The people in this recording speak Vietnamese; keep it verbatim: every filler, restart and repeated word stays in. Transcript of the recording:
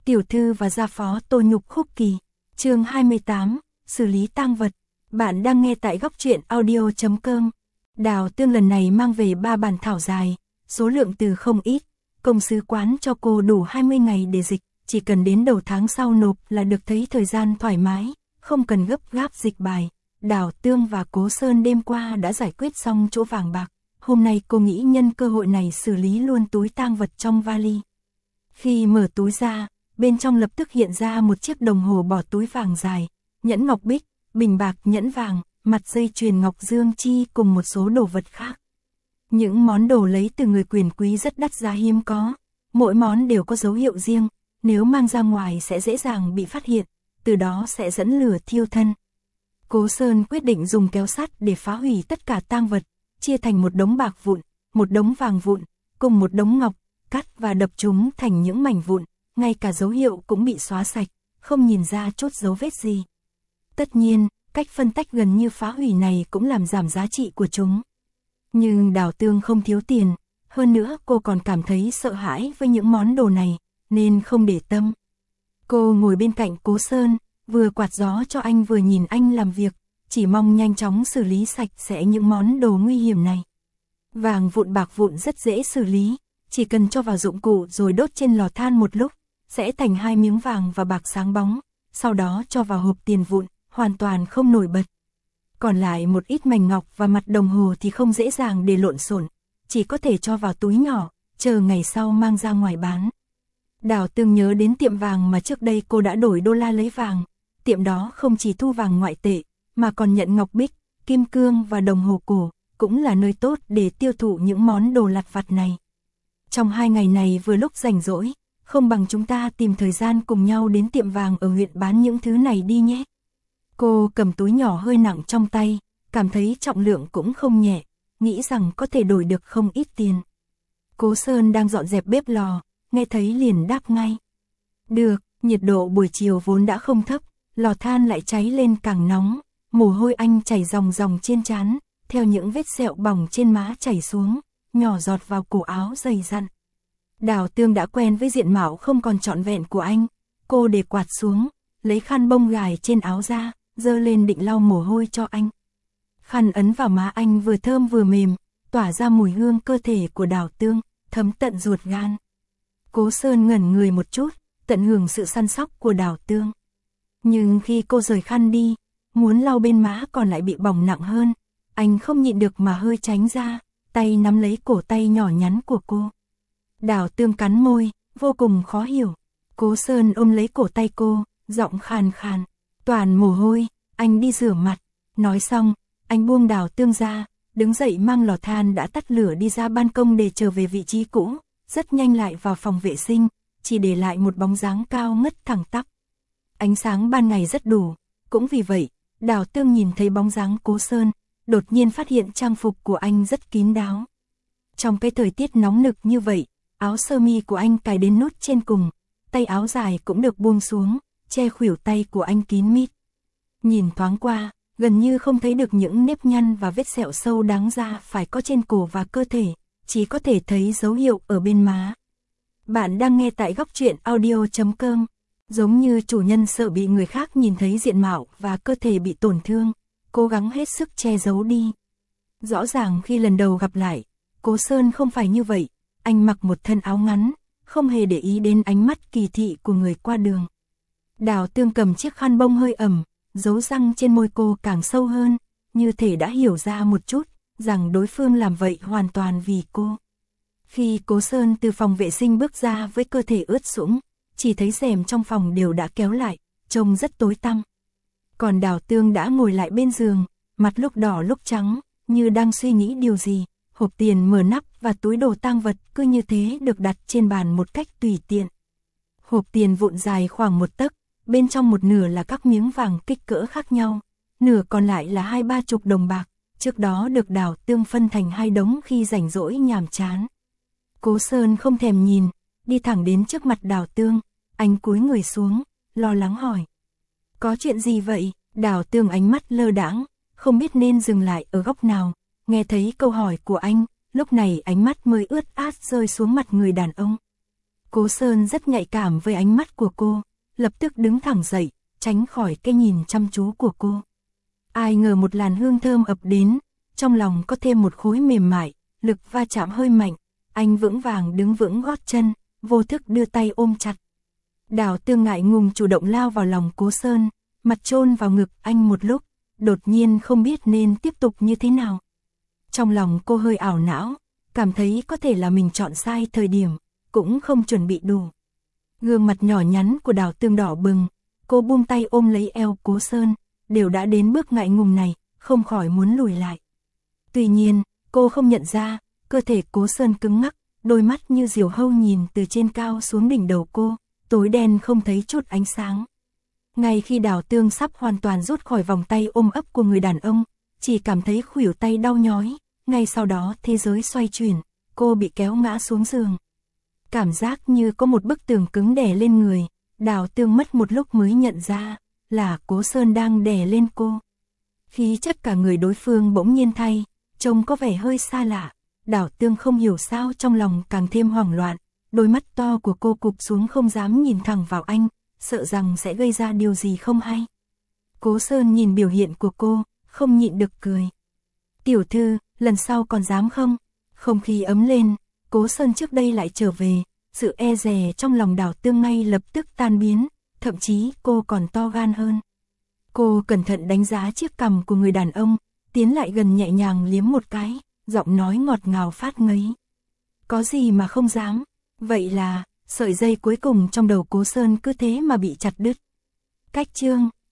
Tiểu thư và gia phó Tô Nhục Khúc Kỳ. Chương hai mươi tám, xử lý tang vật. Bạn đang nghe tại góc truyện audio chấm com. Đào Tương lần này mang về ba bản thảo dài, số lượng từ không ít, công sứ quán cho cô đủ hai mươi ngày để dịch, chỉ cần đến đầu tháng sau nộp là được, thấy thời gian thoải mái, không cần gấp gáp dịch bài. Đào Tương và Cố Sơn đêm qua đã giải quyết xong chỗ vàng bạc, hôm nay cô nghĩ nhân cơ hội này xử lý luôn túi tang vật trong vali. Khi mở túi ra, bên trong lập tức hiện ra một chiếc đồng hồ bỏ túi vàng dài, nhẫn ngọc bích, bình bạc nhẫn vàng, mặt dây chuyền ngọc dương chi cùng một số đồ vật khác. Những món đồ lấy từ người quyền quý rất đắt giá hiếm có, mỗi món đều có dấu hiệu riêng, nếu mang ra ngoài sẽ dễ dàng bị phát hiện, từ đó sẽ dẫn lửa thiêu thân. Cố Sơn quyết định dùng kéo sắt để phá hủy tất cả tang vật, chia thành một đống bạc vụn, một đống vàng vụn, cùng một đống ngọc, cắt và đập chúng thành những mảnh vụn, ngay cả dấu hiệu cũng bị xóa sạch, không nhìn ra chút dấu vết gì. Tất nhiên, cách phân tách gần như phá hủy này cũng làm giảm giá trị của chúng. Nhưng Đào Tương không thiếu tiền, hơn nữa cô còn cảm thấy sợ hãi với những món đồ này, nên không để tâm. Cô ngồi bên cạnh Cố Sơn, vừa quạt gió cho anh vừa nhìn anh làm việc, chỉ mong nhanh chóng xử lý sạch sẽ những món đồ nguy hiểm này. Vàng vụn bạc vụn rất dễ xử lý, chỉ cần cho vào dụng cụ rồi đốt trên lò than một lúc, sẽ thành hai miếng vàng và bạc sáng bóng, sau đó cho vào hộp tiền vụn, hoàn toàn không nổi bật. Còn lại một ít mảnh ngọc và mặt đồng hồ thì không dễ dàng để lộn xộn, chỉ có thể cho vào túi nhỏ, chờ ngày sau mang ra ngoài bán. Đào Tương nhớ đến tiệm vàng mà trước đây cô đã đổi đô la lấy vàng, tiệm đó không chỉ thu vàng ngoại tệ, mà còn nhận ngọc bích, kim cương và đồng hồ cổ, cũng là nơi tốt để tiêu thụ những món đồ lặt vặt này. Trong hai ngày này vừa lúc rảnh rỗi, không bằng chúng ta tìm thời gian cùng nhau đến tiệm vàng ở huyện bán những thứ này đi nhé. Cô cầm túi nhỏ hơi nặng trong tay, cảm thấy trọng lượng cũng không nhẹ, nghĩ rằng có thể đổi được không ít tiền. Cố Sơn đang dọn dẹp bếp lò, nghe thấy liền đáp ngay. Được, nhiệt độ buổi chiều vốn đã không thấp, lò than lại cháy lên càng nóng, mồ hôi anh chảy ròng ròng trên trán, theo những vết sẹo bỏng trên má chảy xuống, nhỏ giọt vào cổ áo dày dặn. Đào Tương đã quen với diện mạo không còn trọn vẹn của anh, cô để quạt xuống, lấy khăn bông gài trên áo ra, giơ lên định lau mồ hôi cho anh. Khăn ấn vào má anh vừa thơm vừa mềm, tỏa ra mùi hương cơ thể của Đào Tương, thấm tận ruột gan. Cố Sơn ngẩn người một chút, tận hưởng sự săn sóc của Đào Tương. Nhưng khi cô rời khăn đi, muốn lau bên má còn lại bị bỏng nặng hơn, anh không nhịn được mà hơi tránh ra, tay nắm lấy cổ tay nhỏ nhắn của cô. Đào Tương cắn môi, vô cùng khó hiểu. Cố Sơn ôm lấy cổ tay cô, giọng khàn khàn, toàn mồ hôi, anh đi rửa mặt. Nói xong, anh buông Đào Tương ra, đứng dậy mang lò than đã tắt lửa đi ra ban công để trở về vị trí cũ, rất nhanh lại vào phòng vệ sinh, chỉ để lại một bóng dáng cao ngất thẳng tắp. Ánh sáng ban ngày rất đủ, cũng vì vậy, Đào Tương nhìn thấy bóng dáng Cố Sơn, đột nhiên phát hiện trang phục của anh rất kín đáo. Trong cái thời tiết nóng nực như vậy, áo sơ mi của anh cài đến nút trên cùng, tay áo dài cũng được buông xuống, che khuỷu tay của anh kín mít. Nhìn thoáng qua, gần như không thấy được những nếp nhăn và vết sẹo sâu đáng ra phải có trên cổ và cơ thể, chỉ có thể thấy dấu hiệu ở bên má. Bạn đang nghe tại góc truyện audio chấm com. Giống như chủ nhân sợ bị người khác nhìn thấy diện mạo và cơ thể bị tổn thương, cố gắng hết sức che giấu đi. Rõ ràng khi lần đầu gặp lại, Cố Sơn không phải như vậy, anh mặc một thân áo ngắn, không hề để ý đến ánh mắt kỳ thị của người qua đường. Đào Tương cầm chiếc khăn bông hơi ẩm, dấu răng trên môi cô càng sâu hơn, như thể đã hiểu ra một chút, rằng đối phương làm vậy hoàn toàn vì cô. Khi Cố Sơn từ phòng vệ sinh bước ra với cơ thể ướt sũng, chỉ thấy rèm trong phòng đều đã kéo lại, trông rất tối tăm. Còn Đào Tương đã ngồi lại bên giường, mặt lúc đỏ lúc trắng, như đang suy nghĩ điều gì. Hộp tiền mở nắp và túi đồ tang vật cứ như thế được đặt trên bàn một cách tùy tiện. Hộp tiền vụn dài khoảng một tấc, bên trong một nửa là các miếng vàng kích cỡ khác nhau, nửa còn lại là hai ba chục đồng bạc, trước đó được Đào Tương phân thành hai đống khi rảnh rỗi nhàm chán. Cố Sơn không thèm nhìn, đi thẳng đến trước mặt Đào Tương, anh cúi người xuống, lo lắng hỏi. Có chuyện gì vậy? Đào Tương ánh mắt lơ đãng, không biết nên dừng lại ở góc nào, nghe thấy câu hỏi của anh, lúc này ánh mắt mới ướt át rơi xuống mặt người đàn ông. Cố Sơn rất nhạy cảm với ánh mắt của cô, lập tức đứng thẳng dậy, tránh khỏi cái nhìn chăm chú của cô. Ai ngờ một làn hương thơm ập đến, trong lòng có thêm một khối mềm mại, lực va chạm hơi mạnh, anh vững vàng đứng vững gót chân, vô thức đưa tay ôm chặt. Đào Tương ngại ngùng chủ động lao vào lòng Cố Sơn, mặt chôn vào ngực anh một lúc, đột nhiên không biết nên tiếp tục như thế nào. Trong lòng cô hơi ảo não, cảm thấy có thể là mình chọn sai thời điểm, cũng không chuẩn bị đủ. Gương mặt nhỏ nhắn của Đào Tương đỏ bừng, cô buông tay ôm lấy eo Cố Sơn, đều đã đến bước ngại ngùng này, không khỏi muốn lùi lại. Tuy nhiên, cô không nhận ra, cơ thể Cố Sơn cứng ngắc, đôi mắt như diều hâu nhìn từ trên cao xuống đỉnh đầu cô, tối đen không thấy chút ánh sáng. Ngay khi Đào Tương sắp hoàn toàn rút khỏi vòng tay ôm ấp của người đàn ông, chỉ cảm thấy khuỷu tay đau nhói, ngay sau đó thế giới xoay chuyển, cô bị kéo ngã xuống giường. Cảm giác như có một bức tường cứng đè lên người, Đào Tương mất một lúc mới nhận ra, là Cố Sơn đang đè lên cô. Khí chất cả người đối phương bỗng nhiên thay, trông có vẻ hơi xa lạ, Đào Tương không hiểu sao trong lòng càng thêm hoảng loạn, đôi mắt to của cô cụp xuống không dám nhìn thẳng vào anh, sợ rằng sẽ gây ra điều gì không hay. Cố Sơn nhìn biểu hiện của cô, không nhịn được cười. Tiểu thư, lần sau còn dám không? Không khí ấm lên, Cố Sơn trước đây lại trở về, sự e dè trong lòng Đào Tương ngay lập tức tan biến, thậm chí cô còn to gan hơn. Cô cẩn thận đánh giá chiếc cằm của người đàn ông, tiến lại gần nhẹ nhàng liếm một cái, giọng nói ngọt ngào phát ngấy. Có gì mà không dám, vậy là, sợi dây cuối cùng trong đầu Cố Sơn cứ thế mà bị chặt đứt. Cách chương